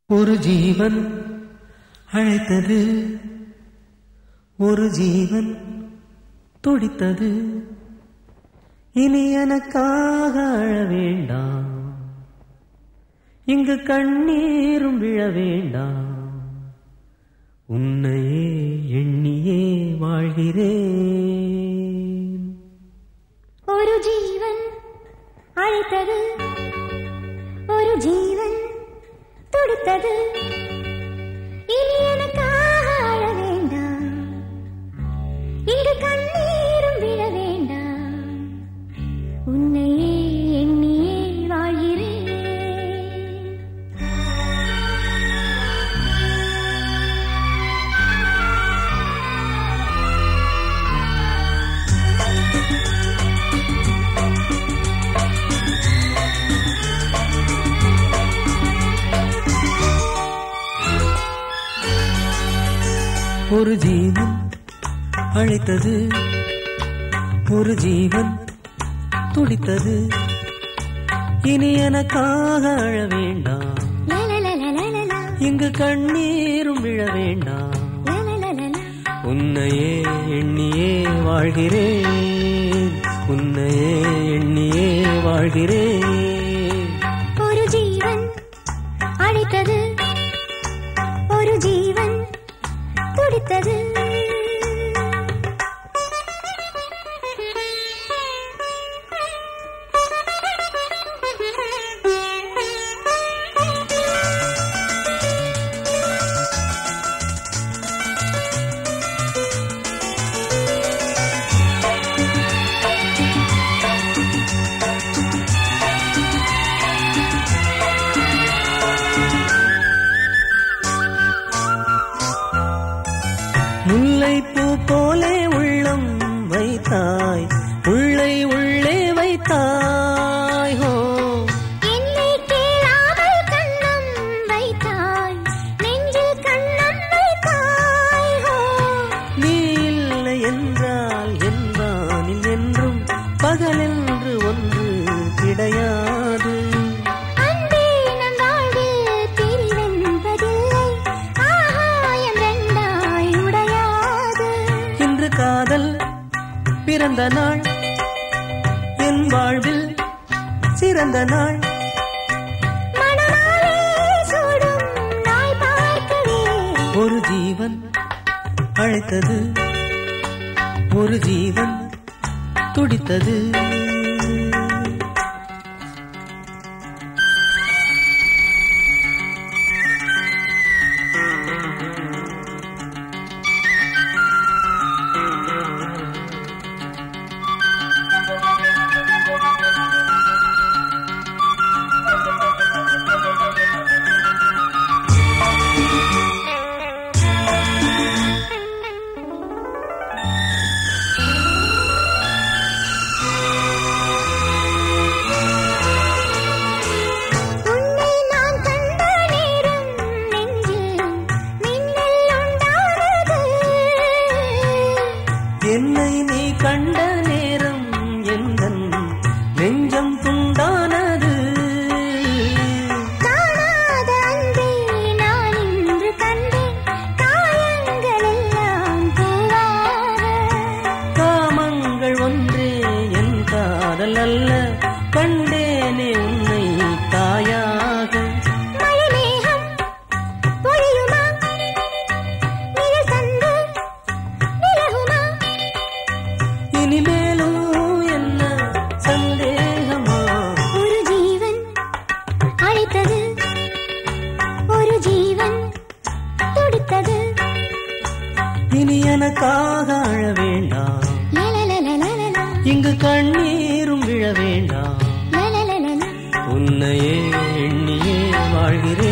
ஒரு ஜீவன் அழைத்தது, ஒரு ஜீவன் துடித்தது. இனி எனக்காக அழ வேண்டாம், இங்கு கண்ணீரும் விழ வேண்டாம். உன்னையே எண்ணியே வாழ்கிறேன். ஒரு ஜீவன் அழைத்தது, ஒரு ஜீவன் துடித்தது. இனி எனக்காக அழ வேண்டாம், இங்கு கண்ணீரும் விழ வேண்டாம். உன்னையே எண்ணியே வாழ்கிறேன். ஒரு ஜீவன் அழைத்தது, ஒரு ஜீவன் துடித்தது. இனி எனக்காக அழ வேண்டாம், இங்கு கண்ணீரும் விழ வேண்டாம். உன்னையே எண்ணியே வாழ்கிறேன், உன்னையே எண்ணியே வாழ்கிறேன். ஒரு ஜீவன் அழைத்தது, ஒரு ஜீவன் துடித்தது. முல்லைப்பூ போலே உள்ளம் வைத்தாய், உள்ளை உள்ளே வைத்தாய். ஹோ என்னை கேளாமல் கண்ணம் வைத்தாய், நெஞ்சில் கண்ணம் வைத்தாய். ஹோ நீ இல்லை என்றால் என்பானில் என்றும் பகலென்று ஒன்று கிடையாது. காதல் பிறந்த நாள், என் வாழ்வில் சிறந்த நாள். ஒரு ஜீவன் அழைத்தது, ஒரு ஜீவன் துடித்தது. என்னை நீ கண்ட நேரம் எந்தன் நெஞ்சம் துண்டானது. காணாத அன்பே நான் இன்று கண்டேன், காயங்கள் எல்லாம் பூவாக. காமங்கள் ஒன்றே என் காதல் அல்ல, கண்டேனே உன்னை தாயாக. மழைமேகம் பொழியுமா, நிழல் சந்து விலகுமா? இனிமேலும் என்ன சந்தேகமா? ஒரு ஜீவன் அழைத்தது, ஒரு ஜீவன் துடித்தது. இனி எனக்காக அழ வேண்டாம், இங்கு கண்ணீரும் விழ வேண்டாம். உன்னையே எண்ணியே வாழ்கிறேன்.